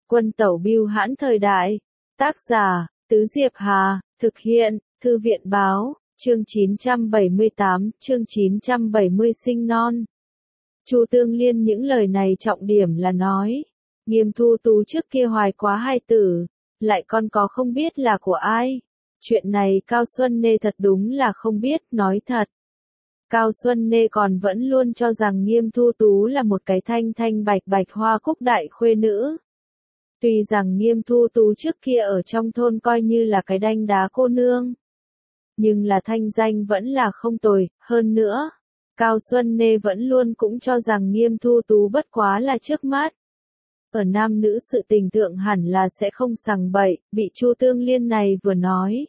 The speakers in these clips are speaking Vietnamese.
Quân tẩu bưu hãn thời đại. Tác giả, Tứ Diệp Hà, thực hiện, Thư viện báo, chương 978, chương 970 sinh non. Chu Tương Liên những lời này trọng điểm là nói, Nghiêm Thu Tú trước kia hoài quá hai tử, lại con có không biết là của ai. Chuyện này Cao Xuân Nê thật đúng là không biết, nói thật. Cao Xuân Nê còn vẫn luôn cho rằng Nghiêm Thu Tú là một cái thanh thanh bạch bạch hoa cúc đại khuê nữ. Tuy rằng Nghiêm Thu Tú trước kia ở trong thôn coi như là cái đanh đá cô nương, nhưng là thanh danh vẫn là không tồi, hơn nữa. Cao Xuân Nê vẫn luôn cũng cho rằng Nghiêm Thu Tú bất quá là trước mắt. Ở nam nữ sự tình tượng hẳn là sẽ không sằng bậy, bị Chu Tương Liên này vừa nói.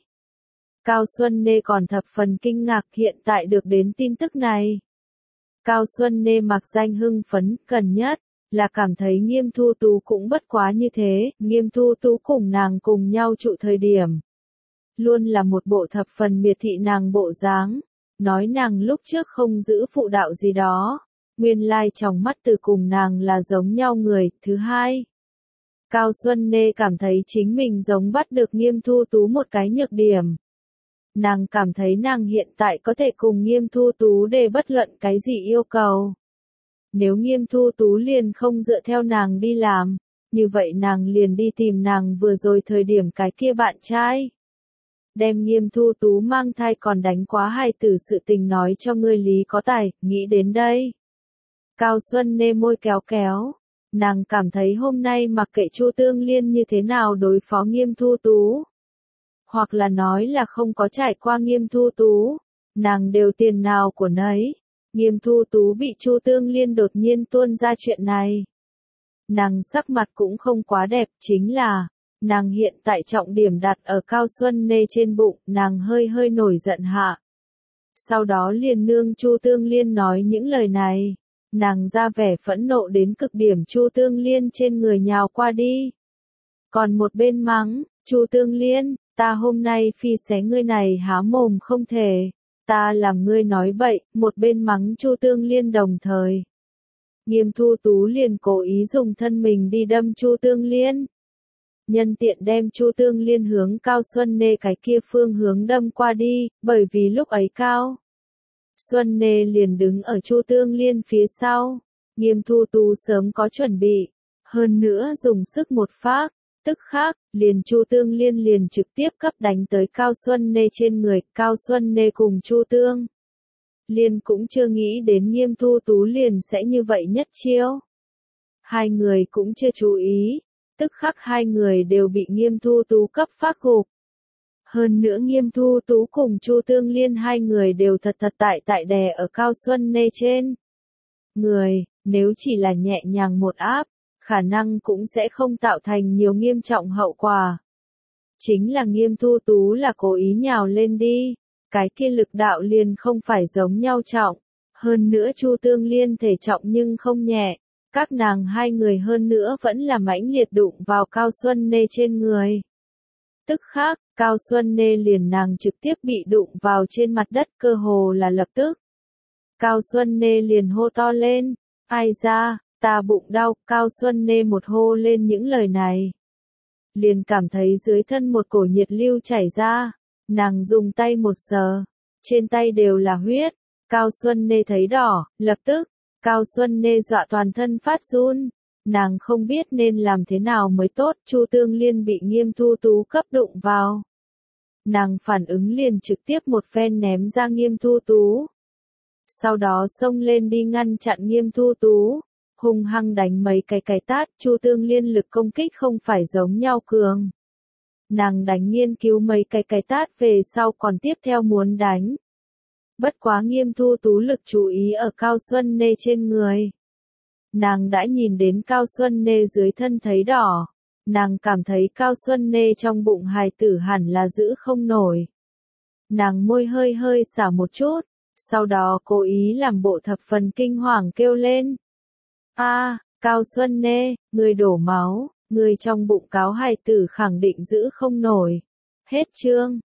Cao Xuân Nê còn thập phần kinh ngạc hiện tại được đến tin tức này. Cao Xuân Nê mặc danh hưng phấn, cần nhất là cảm thấy Nghiêm Thu Tú cũng bất quá như thế, Nghiêm Thu Tú cùng nàng cùng nhau trụ thời điểm. Luôn là một bộ thập phần miệt thị nàng bộ dáng, nói nàng lúc trước không giữ phụ đạo gì đó, nguyên lai trong mắt từ cùng nàng là giống nhau người. Thứ hai, Cao Xuân Nê cảm thấy chính mình giống bắt được Nghiêm Thu Tú một cái nhược điểm. Nàng cảm thấy nàng hiện tại có thể cùng Nghiêm Thu Tú để bất luận cái gì yêu cầu. Nếu Nghiêm Thu Tú liền không dựa theo nàng đi làm, như vậy nàng liền đi tìm nàng vừa rồi thời điểm cái kia bạn trai. Đem Nghiêm Thu Tú mang thai còn đánh quá hài tử sự tình nói cho ngươi Lý có tài, nghĩ đến đây. Cao Xuân Nê môi kéo kéo, nàng cảm thấy hôm nay mặc kệ Chu Tương Liên như thế nào đối phó Nghiêm Thu Tú, hoặc là nói là không có trải qua Nghiêm Thu Tú, nàng đều tiền nào của nấy. Nghiêm Thu Tú bị Chu Tương Liên đột nhiên tuôn ra chuyện này. Nàng sắc mặt cũng không quá đẹp, chính là, nàng hiện tại trọng điểm đặt ở Cao Xuân Nê trên bụng, nàng hơi hơi nổi giận hạ. Sau đó liền nương Chu Tương Liên nói những lời này, nàng ra vẻ phẫn nộ đến cực điểm Chu Tương Liên trên người nhào qua đi. Còn một bên mắng, Chu Tương Liên, ta hôm nay phi xé ngươi này há mồm không thể. Ta làm ngươi nói bậy, một bên mắng Chu Tương Liên đồng thời. Nghiêm Thu Tú liền cố ý dùng thân mình đi đâm Chu Tương Liên. Nhân tiện đem Chu Tương Liên hướng Cao Xuân Nê cái kia phương hướng đâm qua đi, bởi vì lúc ấy Cao Xuân Nê liền đứng ở Chu Tương Liên phía sau. Nghiêm Thu Tú sớm có chuẩn bị, hơn nữa dùng sức một phát. Tức khác, liền Chu Tương Liên liền trực tiếp cấp đánh tới Cao Xuân Nê trên người, Cao Xuân Nê cùng Chu Tương Liên cũng chưa nghĩ đến Nghiêm Thu Tú liền sẽ như vậy nhất chiêu. Hai người cũng chưa chú ý, tức khắc hai người đều bị Nghiêm Thu Tú cấp phát gục. Hơn nữa Nghiêm Thu Tú cùng Chu Tương Liên hai người đều thật tại đè ở Cao Xuân Nê trên người, nếu chỉ là nhẹ nhàng một áp, khả năng cũng sẽ không tạo thành nhiều nghiêm trọng hậu quả. Chính là Nghiêm Thu Tú là cố ý nhào lên đi, cái kia lực đạo liền không phải giống nhau trọng. Hơn nữa Chu Tương Liên thể trọng nhưng không nhẹ, các nàng hai người hơn nữa vẫn là mãnh liệt đụng vào Cao Xuân Nê trên người. Tức khác, Cao Xuân Nê liền nàng trực tiếp bị đụng vào trên mặt đất cơ hồ là lập tức. Cao Xuân Nê liền hô to lên, ai ra, ta bụng đau. Cao Xuân Nê một hô lên những lời này, liền cảm thấy dưới thân một cổ nhiệt lưu chảy ra, nàng dùng tay một sờ, trên tay đều là huyết. Cao Xuân Nê thấy đỏ, lập tức, Cao Xuân Nê dọa toàn thân phát run, nàng không biết nên làm thế nào mới tốt. Chu Tương Liên bị Nghiêm Thu Tú cấp đụng vào, nàng phản ứng liền trực tiếp một phen ném ra Nghiêm Thu Tú, sau đó xông lên đi ngăn chặn Nghiêm Thu Tú, hung hăng đánh mấy cái tát. Chu Tương Liên lực công kích không phải giống nhau cường, nàng đánh nghiên cứu mấy cái tát về sau còn tiếp theo muốn đánh. Bất quá Nghiêm Thu Tú lực chú ý ở Cao Xuân Nê trên người, nàng đã nhìn đến Cao Xuân Nê dưới thân thấy đỏ, nàng cảm thấy Cao Xuân Nê trong bụng hài tử hẳn là giữ không nổi. Nàng môi hơi hơi xả một chút, sau đó cố ý làm bộ thập phần kinh hoàng kêu lên. A, Cao Xuân Nê, người đổ máu, người trong bụng cáo hài tử khẳng định giữ không nổi. Hết chương.